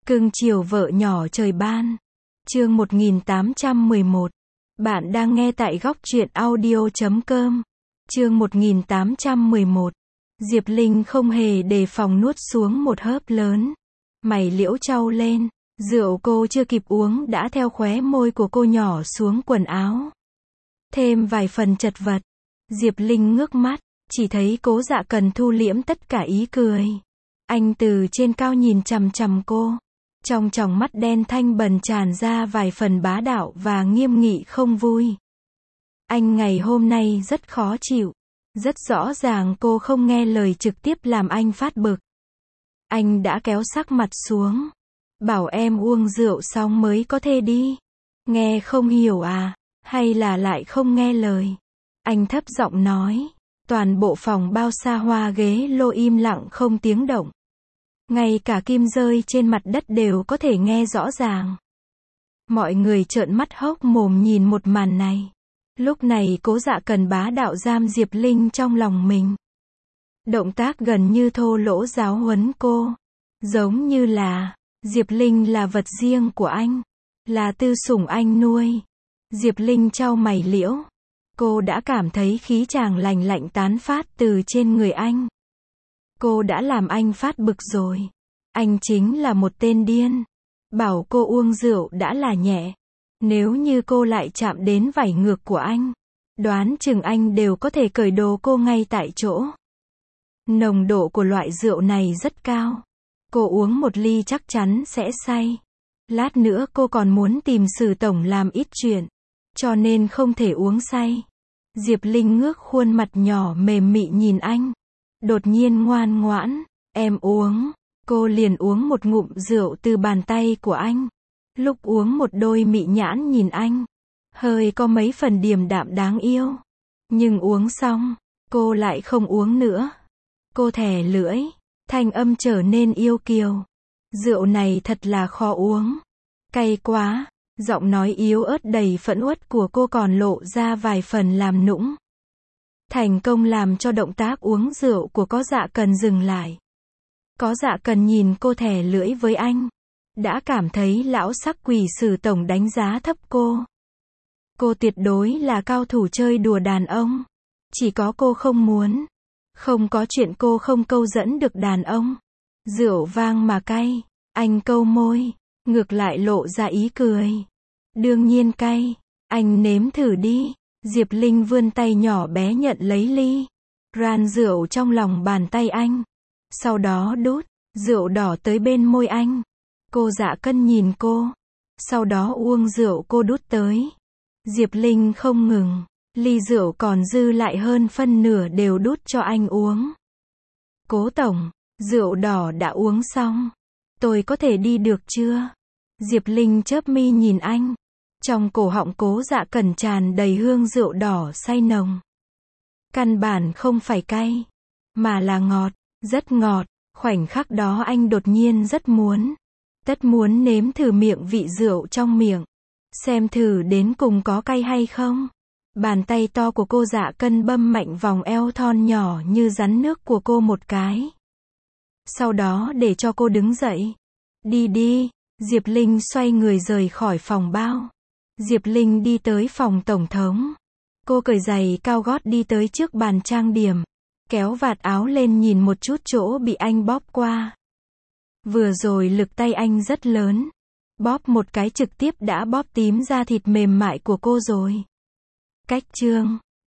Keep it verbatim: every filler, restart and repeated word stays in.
Cưng chiều vợ nhỏ trời ban. Chương một nghìn tám trăm mười một. Bạn đang nghe tại góc truyện audio chấm com. Chương một nghìn tám trăm mười một. Diệp Linh không hề đề phòng nuốt xuống một hớp lớn. Mày liễu trao lên. Rượu cô chưa kịp uống đã theo khóe môi của cô nhỏ xuống quần áo. Thêm vài phần chật vật. Diệp Linh ngước mắt, chỉ thấy Cố Dạ Cần thu liễm tất cả ý cười. Anh từ trên cao nhìn chằm chằm cô. Trong tròng mắt đen thanh bần tràn ra vài phần bá đạo và nghiêm nghị không vui. Anh ngày hôm nay rất khó chịu. Rất rõ ràng cô không nghe lời trực tiếp làm anh phát bực. Anh đã kéo sắc mặt xuống. Bảo em uống rượu xong mới có thể đi. Nghe không hiểu à? Hay là lại không nghe lời? Anh thấp giọng nói. Toàn bộ phòng bao xa hoa ghế lô im lặng không tiếng động. Ngay cả kim rơi trên mặt đất đều có thể nghe rõ ràng. Mọi người trợn mắt hốc mồm nhìn một màn này. Lúc này Cố Dạ Cần bá đạo giam Diệp Linh trong lòng mình. Động tác gần như thô lỗ giáo huấn cô. Giống như là, Diệp Linh là vật riêng của anh. Là tư sủng anh nuôi. Diệp Linh chau mày liễu. Cô đã cảm thấy khí chàng lành lạnh tán phát từ trên người anh. Cô đã làm anh phát bực rồi. Anh chính là một tên điên. Bảo cô uống rượu đã là nhẹ. Nếu như cô lại chạm đến vảy ngược của anh, đoán chừng anh đều có thể cởi đồ cô ngay tại chỗ. Nồng độ của loại rượu này rất cao. Cô uống một ly chắc chắn sẽ say. Lát nữa cô còn muốn tìm Sử tổng làm ít chuyện. Cho nên không thể uống say. Diệp Linh ngước khuôn mặt nhỏ mềm mị nhìn anh. Đột nhiên ngoan ngoãn. Em uống. Cô liền uống một ngụm rượu từ bàn tay của anh. Lúc uống một đôi mị nhãn nhìn anh. Hơi có mấy phần điềm đạm đáng yêu. Nhưng uống xong, cô lại không uống nữa. Cô thè lưỡi. Thanh âm trở nên yêu kiều. Rượu này thật là khó uống. Cay quá. Giọng nói yếu ớt đầy phẫn uất của cô còn lộ ra vài phần làm nũng. Thành công làm cho động tác uống rượu của Có Dạ Cần dừng lại. Có Dạ Cần nhìn cô thè lưỡi với anh. Đã cảm thấy lão sắc quỷ Sử tổng đánh giá thấp cô. Cô tuyệt đối là cao thủ chơi đùa đàn ông. Chỉ có cô không muốn. Không có chuyện cô không câu dẫn được đàn ông. Rượu vang mà cay. Anh câu môi. Ngược lại lộ ra ý cười. Đương nhiên cay. Anh nếm thử đi. Diệp Linh vươn tay nhỏ bé nhận lấy ly. Ran rượu trong lòng bàn tay anh. Sau đó đút rượu đỏ tới bên môi anh. Cô Dạ Cần nhìn cô. Sau đó uống rượu cô đút tới. Diệp Linh không ngừng. Ly rượu còn dư lại hơn phân nửa đều đút cho anh uống. Cố tổng, rượu đỏ đã uống xong. Tôi có thể đi được chưa? Diệp Linh chớp mi nhìn anh. Trong cổ họng Cố Dạ Cần tràn đầy hương rượu đỏ say nồng. Căn bản không phải cay, mà là ngọt, rất ngọt. Khoảnh khắc đó anh đột nhiên rất muốn. Tất muốn nếm thử miệng vị rượu trong miệng. Xem thử đến cùng có cay hay không. Bàn tay to của cô Dạ Cần bâm mạnh vòng eo thon nhỏ như rắn nước của cô một cái. Sau đó để cho cô đứng dậy. Đi đi. Diệp Linh xoay người rời khỏi phòng bao. Diệp Linh đi tới phòng tổng thống. Cô cởi giày cao gót đi tới trước bàn trang điểm. Kéo vạt áo lên nhìn một chút chỗ bị anh bóp qua. Vừa rồi lực tay anh rất lớn. Bóp một cái trực tiếp đã bóp tím da thịt mềm mại của cô rồi. Cách chương